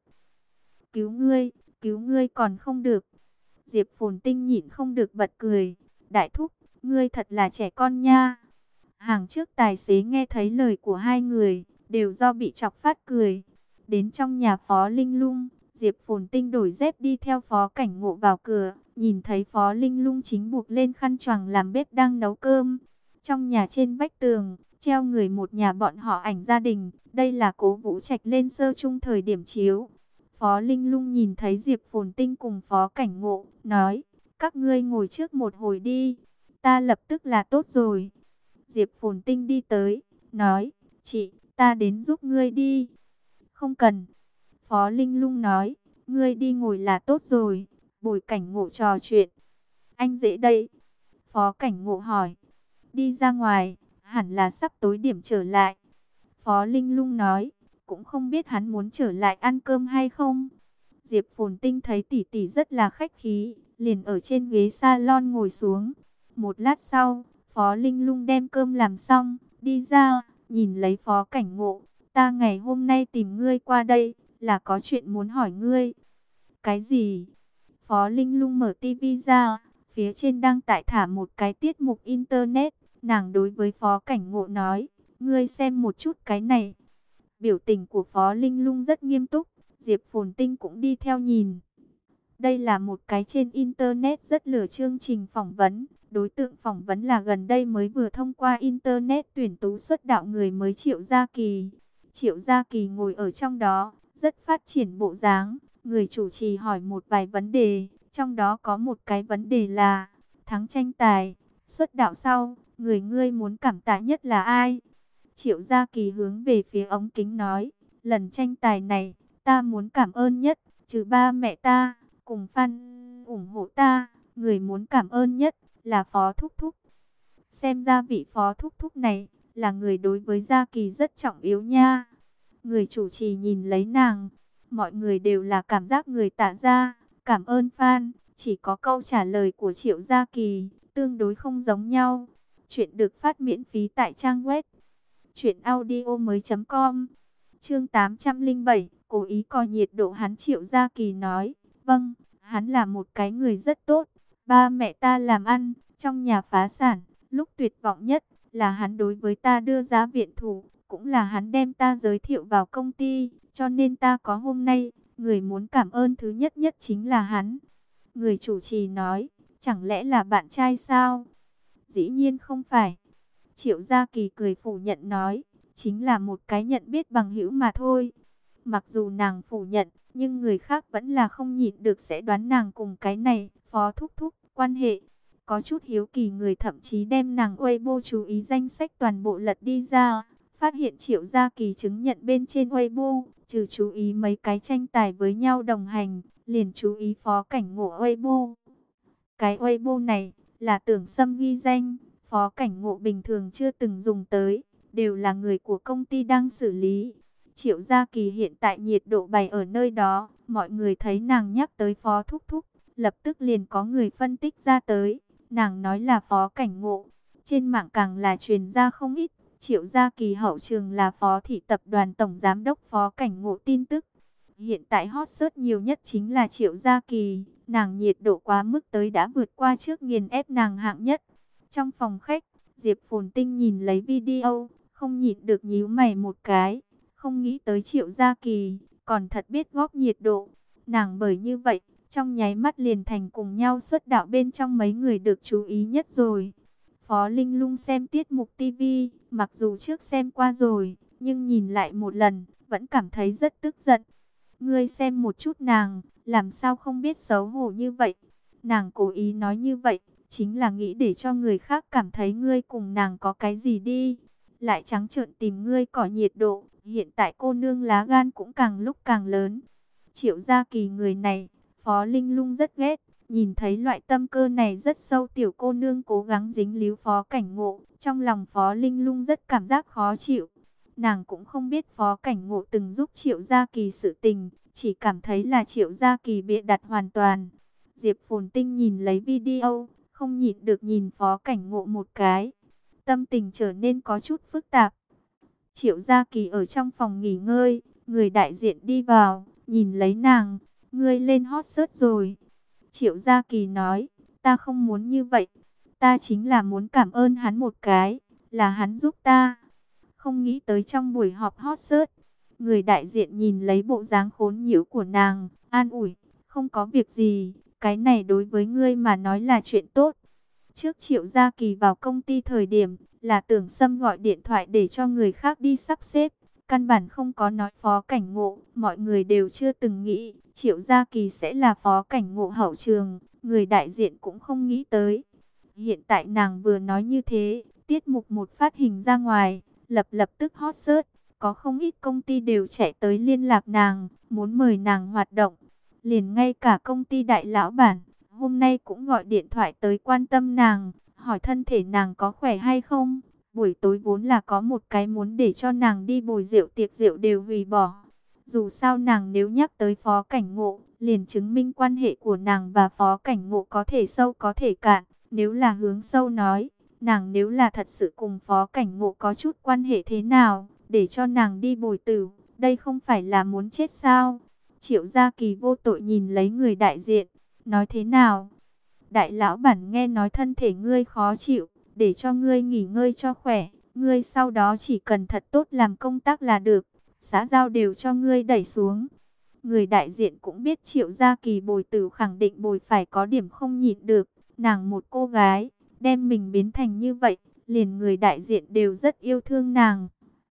S1: Cứu ngươi còn không được. Diệp Phồn Tinh nhịn không được bật cười, đại thúc, ngươi thật là trẻ con nha. Hàng trước tài xế nghe thấy lời của hai người, đều do bị chọc phát cười. Đến trong nhà Phó Linh Lung, Diệp Phồn Tinh đổi dép đi theo Phó Cảnh Ngộ vào cửa, nhìn thấy Phó Linh Lung chính buộc lên khăn choàng làm bếp đang nấu cơm. Trong nhà trên vách tường, treo người một nhà bọn họ ảnh gia đình, đây là Cố Vũ Trạch lên sơ chung thời điểm chiếu. Phó Linh Lung nhìn thấy Diệp Phồn Tinh cùng Phó Cảnh Ngộ, nói, các ngươi ngồi trước một hồi đi, ta lập tức là tốt rồi. Diệp Phồn Tinh đi tới, nói, chị, ta đến giúp ngươi đi. Không cần. Phó Linh Lung nói, ngươi đi ngồi là tốt rồi, bồi Cảnh Ngộ trò chuyện. Anh dễ đây. Phó Cảnh Ngộ hỏi, đi ra ngoài, hẳn là sắp tối điểm trở lại. Phó Linh Lung nói, cũng không biết hắn muốn trở lại ăn cơm hay không. Diệp Phồn Tinh thấy tỷ tỷ rất là khách khí, liền ở trên ghế salon ngồi xuống. Một lát sau, Phó Linh Lung đem cơm làm xong, đi ra, nhìn lấy Phó Cảnh Ngộ, ta ngày hôm nay tìm ngươi qua đây, là có chuyện muốn hỏi ngươi. Cái gì? Phó Linh Lung mở tivi ra, phía trên đang tải thả một cái tiết mục internet, nàng đối với Phó Cảnh Ngộ nói, ngươi xem một chút cái này. Biểu tình của Phó Linh Lung rất nghiêm túc, Diệp Phồn Tinh cũng đi theo nhìn. Đây là một cái trên internet rất lửa chương trình phỏng vấn. Đối tượng phỏng vấn là gần đây mới vừa thông qua internet tuyển tú xuất đạo người mới Triệu Gia Kỳ. Triệu Gia Kỳ ngồi ở trong đó, rất phát triển bộ dáng. Người chủ trì hỏi một vài vấn đề, trong đó có một cái vấn đề là thắng tranh tài, xuất đạo sau, người ngươi muốn cảm tạ nhất là ai? Triệu Gia Kỳ hướng về phía ống kính nói, lần tranh tài này, ta muốn cảm ơn nhất, trừ ba mẹ ta, cùng fan ủng hộ ta, người muốn cảm ơn nhất là Phó Thúc Thúc. Xem ra vị Phó Thúc Thúc này là người đối với Gia Kỳ rất trọng yếu nha. Người chủ trì nhìn lấy nàng, mọi người đều là cảm giác người tả ra, cảm ơn fan, chỉ có câu trả lời của Triệu Gia Kỳ tương đối không giống nhau. Chuyện được phát miễn phí tại trang web truyệnaudiomoi.com. Chương 807, cố ý coi nhiệt độ hắn. Triệu Gia Kỳ nói, vâng, hắn là một cái người rất tốt. Ba mẹ ta làm ăn, trong nhà phá sản, lúc tuyệt vọng nhất là hắn đối với ta đưa ra viện thủ, cũng là hắn đem ta giới thiệu vào công ty, cho nên ta có hôm nay, người muốn cảm ơn thứ nhất nhất chính là hắn. Người chủ trì nói, Chẳng lẽ là bạn trai sao? Dĩ nhiên không phải. Triệu Gia Kỳ cười phủ nhận nói, chính là một cái nhận biết bằng hữu mà thôi. Mặc dù nàng phủ nhận, nhưng người khác vẫn là không nhịn được sẽ đoán nàng cùng cái này, Phó Thúc Thúc, quan hệ. Có chút hiếu kỳ người thậm chí đem nàng Weibo chú ý danh sách toàn bộ lật đi ra. Phát hiện Triệu Gia Kỳ chứng nhận bên trên Weibo, trừ chú ý mấy cái tranh tài với nhau đồng hành, liền chú ý Phó Cảnh Ngộ Weibo. Cái Weibo này là Tưởng Sâm ghi danh, Phó Cảnh Ngộ bình thường chưa từng dùng tới, đều là người của công ty đang xử lý. Triệu Gia Kỳ hiện tại nhiệt độ bày ở nơi đó, mọi người thấy nàng nhắc tới Phó Thúc Thúc, lập tức liền có người phân tích ra tới, nàng nói là Phó Cảnh Ngộ. Trên mạng càng là truyền ra không ít, Triệu Gia Kỳ hậu trường là Phó thị tập đoàn tổng giám đốc Phó Cảnh Ngộ tin tức. Hiện tại hot search nhiều nhất chính là Triệu Gia Kỳ, nàng nhiệt độ quá mức tới đã vượt qua trước nghiền ép nàng hạng nhất. Trong phòng khách, Diệp Phồn Tinh nhìn lấy video, không nhịn được nhíu mày một cái, không nghĩ tới Triệu Gia Kỳ, còn thật biết góp nhiệt độ. Nàng bởi như vậy, trong nháy mắt liền thành cùng nhau xuất đạo bên trong mấy người được chú ý nhất rồi. Phó Linh Lung xem tiết mục TV, mặc dù trước xem qua rồi, nhưng nhìn lại một lần, vẫn cảm thấy rất tức giận. Ngươi xem một chút nàng, làm sao không biết xấu hổ như vậy? Nàng cố ý nói như vậy, chính là nghĩ để cho người khác cảm thấy ngươi cùng nàng có cái gì đi. Lại trắng trợn tìm ngươi cỏ nhiệt độ, hiện tại cô nương lá gan cũng càng lúc càng lớn. Triệu Gia Kỳ người này, Phó Linh Lung rất ghét. Nhìn thấy loại tâm cơ này rất sâu, tiểu cô nương cố gắng dính líu Phó Cảnh Ngộ, trong lòng Phó Linh Lung rất cảm giác khó chịu. Nàng cũng không biết Phó Cảnh Ngộ từng giúp Triệu Gia Kỳ sự tình, chỉ cảm thấy là Triệu Gia Kỳ bịa đặt hoàn toàn. Diệp Phồn Tinh nhìn lấy video, không nhịn được nhìn Phó Cảnh Ngộ một cái. Tâm tình trở nên có chút phức tạp. Triệu Gia Kỳ ở trong phòng nghỉ ngơi, người đại diện đi vào, nhìn lấy nàng, ngươi lên hot search rồi. Triệu Gia Kỳ nói, ta không muốn như vậy, ta chính là muốn cảm ơn hắn một cái, là hắn giúp ta. Không nghĩ tới trong buổi họp hot search, người đại diện nhìn lấy bộ dáng khốn nhiễu của nàng, an ủi, không có việc gì, cái này đối với ngươi mà nói là chuyện tốt. Trước Triệu Gia Kỳ vào công ty thời điểm, là Tưởng Sâm gọi điện thoại để cho người khác đi sắp xếp. Căn bản không có nói Phó Cảnh Ngộ, mọi người đều chưa từng nghĩ Triệu Gia Kỳ sẽ là Phó Cảnh Ngộ hậu trường, người đại diện cũng không nghĩ tới. Hiện tại nàng vừa nói như thế, tiết mục một phát hình ra ngoài, lập tức hot search, có không ít công ty đều chạy tới liên lạc nàng, muốn mời nàng hoạt động. Liền ngay cả công ty đại lão bản, hôm nay cũng gọi điện thoại tới quan tâm nàng, hỏi thân thể nàng có khỏe hay không. Buổi tối vốn là có một cái muốn để cho nàng đi bồi rượu tiệc rượu đều hủy bỏ. Dù sao nàng nếu nhắc tới Phó Cảnh Ngộ, liền chứng minh quan hệ của nàng và Phó Cảnh Ngộ có thể sâu có thể cạn. Nếu là hướng sâu nói, nàng nếu là thật sự cùng Phó Cảnh Ngộ có chút quan hệ thế nào, để cho nàng đi bồi tử, đây không phải là muốn chết sao? Triệu Gia Kỳ vô tội nhìn lấy người đại diện, nói thế nào? Đại lão bản nghe nói thân thể ngươi khó chịu, để cho ngươi nghỉ ngơi cho khỏe, ngươi sau đó chỉ cần thật tốt làm công tác là được, xã giao đều cho ngươi đẩy xuống. Người đại diện cũng biết Triệu Gia Kỳ bồi tử khẳng định bồi phải có điểm không nhịn được, nàng một cô gái, đem mình biến thành như vậy, liền người đại diện đều rất yêu thương nàng.